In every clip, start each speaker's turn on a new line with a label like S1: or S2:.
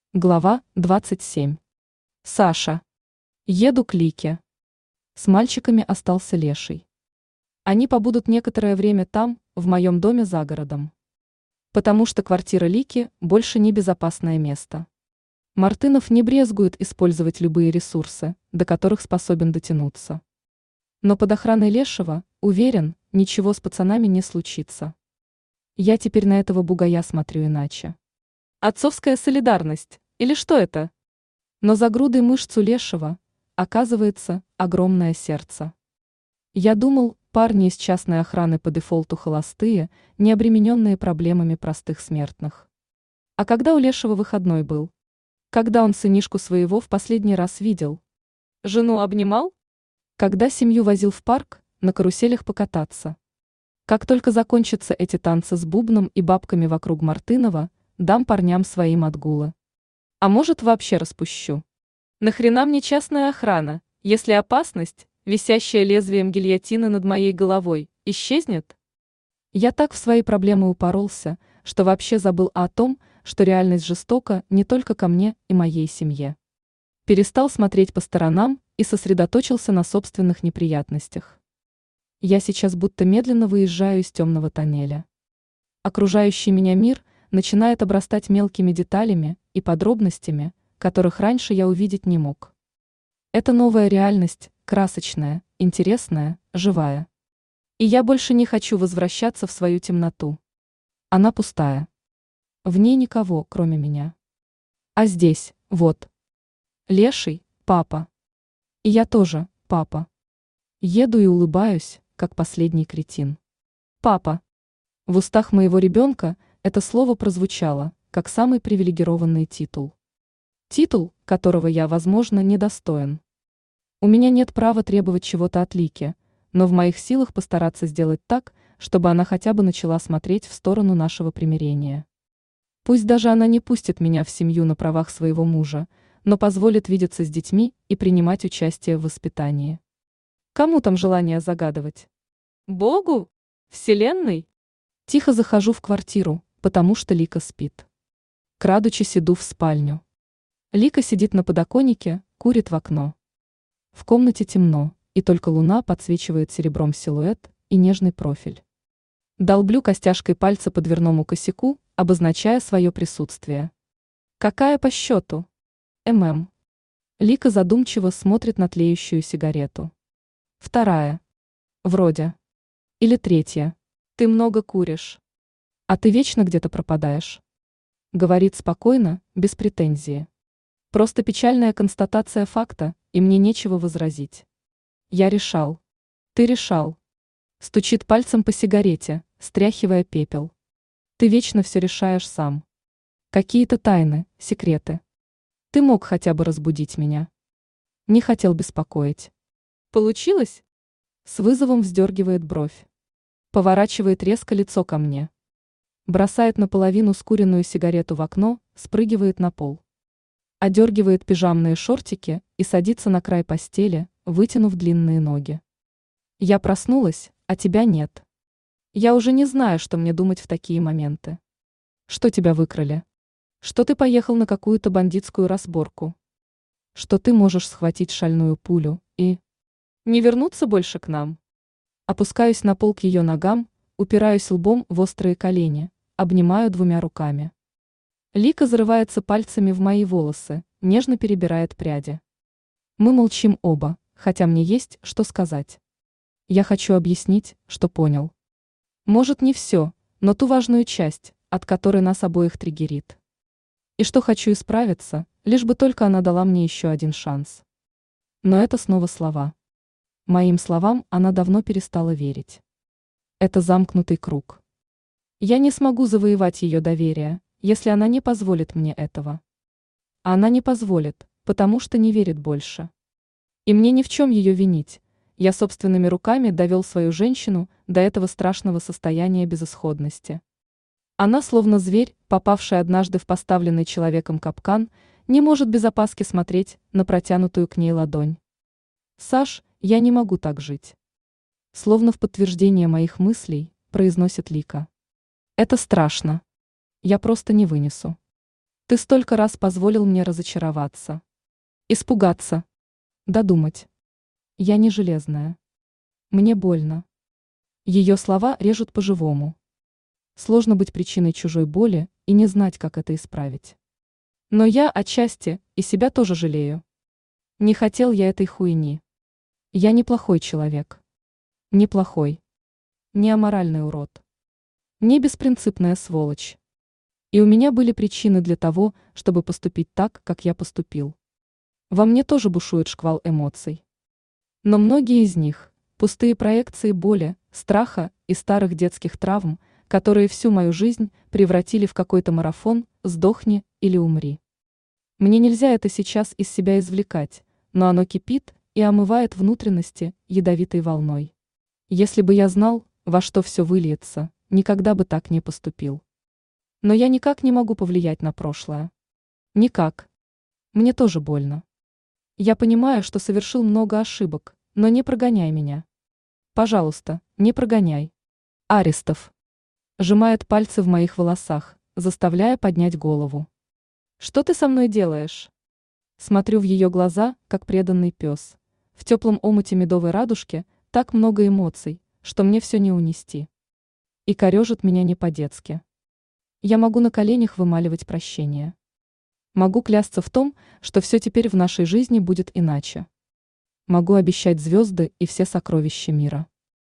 S1: Глава 27. Саша. Еду к Лике. С мальчиками остался Леший. Они побудут некоторое время там, в моем доме за городом. Потому что квартира Лики больше не безопасное место. Мартынов не брезгует использовать любые ресурсы, до которых способен дотянуться. Но под охраной Лешего, уверен, ничего с пацанами не случится. Я теперь на этого бугая смотрю иначе. Отцовская солидарность, или что это? Но за грудой мышц у Лешего, оказывается, огромное сердце. Я думал, парни из частной охраны по дефолту холостые, не обремененные проблемами простых смертных. А когда у Лешего выходной был? Когда он сынишку своего в последний раз видел? Жену обнимал? Когда семью возил в парк, на каруселях покататься? Как только закончатся эти танцы с бубном и бабками вокруг Мартынова, дам парням своим отгулы. А может, вообще распущу. Нахрена мне частная охрана, если опасность, висящая лезвием гильотины над моей головой, исчезнет? Я так в свои проблемы упоролся, что вообще забыл о том, что реальность жестока не только ко мне и моей семье. Перестал смотреть по сторонам и сосредоточился на собственных неприятностях. Я сейчас будто медленно выезжаю из темного тоннеля. Окружающий меня мир начинает обрастать мелкими деталями и подробностями, которых раньше я увидеть не мог. Это новая реальность, красочная, интересная, живая. И я больше не хочу возвращаться в свою темноту. Она пустая. В ней никого, кроме меня. А здесь, вот. Леший, папа. И я тоже, папа. Еду и улыбаюсь, как последний кретин. Папа. В устах моего ребенка это слово прозвучало, как самый привилегированный титул. Титул, которого я, возможно, недостоин. У меня нет права требовать чего-то от Лики, но в моих силах постараться сделать так, чтобы она хотя бы начала смотреть в сторону нашего примирения. Пусть даже она не пустит меня в семью на правах своего мужа, но позволит видеться с детьми и принимать участие в воспитании. Кому там желание загадывать? Богу? Вселенной? Тихо захожу в квартиру, потому что Лика спит. Крадучись иду в спальню. Лика сидит на подоконнике, курит в окно. В комнате темно, и только луна подсвечивает серебром силуэт и нежный профиль. Долблю костяшкой пальца по дверному косяку, обозначая свое присутствие. Какая по счету? Лика задумчиво смотрит на тлеющую сигарету. Вторая. Вроде. Или третья. Ты много куришь. А ты вечно где-то пропадаешь. Говорит спокойно, без претензии. Просто печальная констатация факта, и мне нечего возразить. Я решал. Ты решал. Стучит пальцем по сигарете, стряхивая пепел. Ты вечно все решаешь сам. Какие-то тайны, секреты. Ты мог хотя бы разбудить меня. Не хотел беспокоить. Получилось? С вызовом вздергивает бровь. Поворачивает резко лицо ко мне. Бросает наполовину скуренную сигарету в окно, спрыгивает на пол. Одергивает пижамные шортики и садится на край постели, вытянув длинные ноги. Я проснулась, а тебя нет. Я уже не знаю, что мне думать в такие моменты. Что тебя выкрали? Что ты поехал на какую-то бандитскую разборку? Что ты можешь схватить шальную пулю и... не вернуться больше к нам? Опускаюсь на пол к ее ногам, упираюсь лбом в острые колени, обнимаю двумя руками. Лика зарывается пальцами в мои волосы, нежно перебирает пряди. Мы молчим оба, хотя мне есть что сказать. Я хочу объяснить, что понял. Может, не все, но ту важную часть, от которой нас обоих триггерит. И что хочу исправиться, лишь бы только она дала мне еще один шанс. Но это снова слова. Моим словам она давно перестала верить. Это замкнутый круг. Я не смогу завоевать ее доверие, если она не позволит мне этого. А она не позволит, потому что не верит больше. И мне ни в чем ее винить. Я собственными руками довел свою женщину до этого страшного состояния безысходности. Она, словно зверь, попавший однажды в поставленный человеком капкан, не может без опаски смотреть на протянутую к ней ладонь. «Саш, я не могу так жить». Словно в подтверждение моих мыслей, произносит Лика. Это страшно. Я просто не вынесу. Ты столько раз позволил мне разочароваться, испугаться, додумать. Я не железная. Мне больно. Ее слова режут по-живому. Сложно быть причиной чужой боли и не знать, как это исправить. Но я отчасти и себя тоже жалею. Не хотел я этой хуйни. Я неплохой человек. Неплохой. Не аморальный урод. Не беспринципная сволочь. И у меня были причины для того, чтобы поступить так, как я поступил. Во мне тоже бушует шквал эмоций. Но многие из них – пустые проекции боли, страха и старых детских травм, которые всю мою жизнь превратили в какой-то марафон «сдохни или умри». Мне нельзя это сейчас из себя извлекать, но оно кипит и омывает внутренности ядовитой волной. Если бы я знал, во что все выльется, никогда бы так не поступил. Но я никак не могу повлиять на прошлое. Никак. Мне тоже больно. Я понимаю, что совершил много ошибок, но не прогоняй меня. Пожалуйста, не прогоняй. Арестов. Сжимает пальцы в моих волосах, заставляя поднять голову. Что ты со мной делаешь? Смотрю в ее глаза, как преданный пес. В теплом омуте медовой радужки так много эмоций, что мне все не унести. И корежит меня не по-детски. Я могу на коленях вымаливать прощение. Могу клясться в том, что все теперь в нашей жизни будет иначе. Могу обещать звезды и все сокровища мира.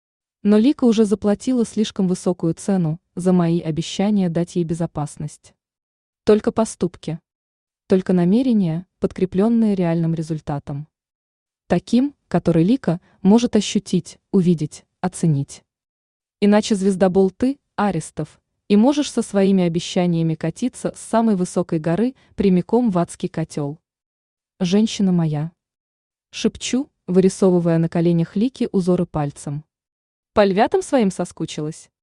S1: Но Лика уже заплатила слишком высокую цену за мои обещания дать ей безопасность. Только поступки. Только намерения, подкрепленные реальным результатом. Таким, который Лика может ощутить, увидеть, оценить. Иначе звездобол ты, Арестов, и можешь со своими обещаниями катиться с самой высокой горы прямиком в адский котел. Женщина моя. Шепчу, вырисовывая на коленях Лики узоры пальцем. По львятам своим соскучилась.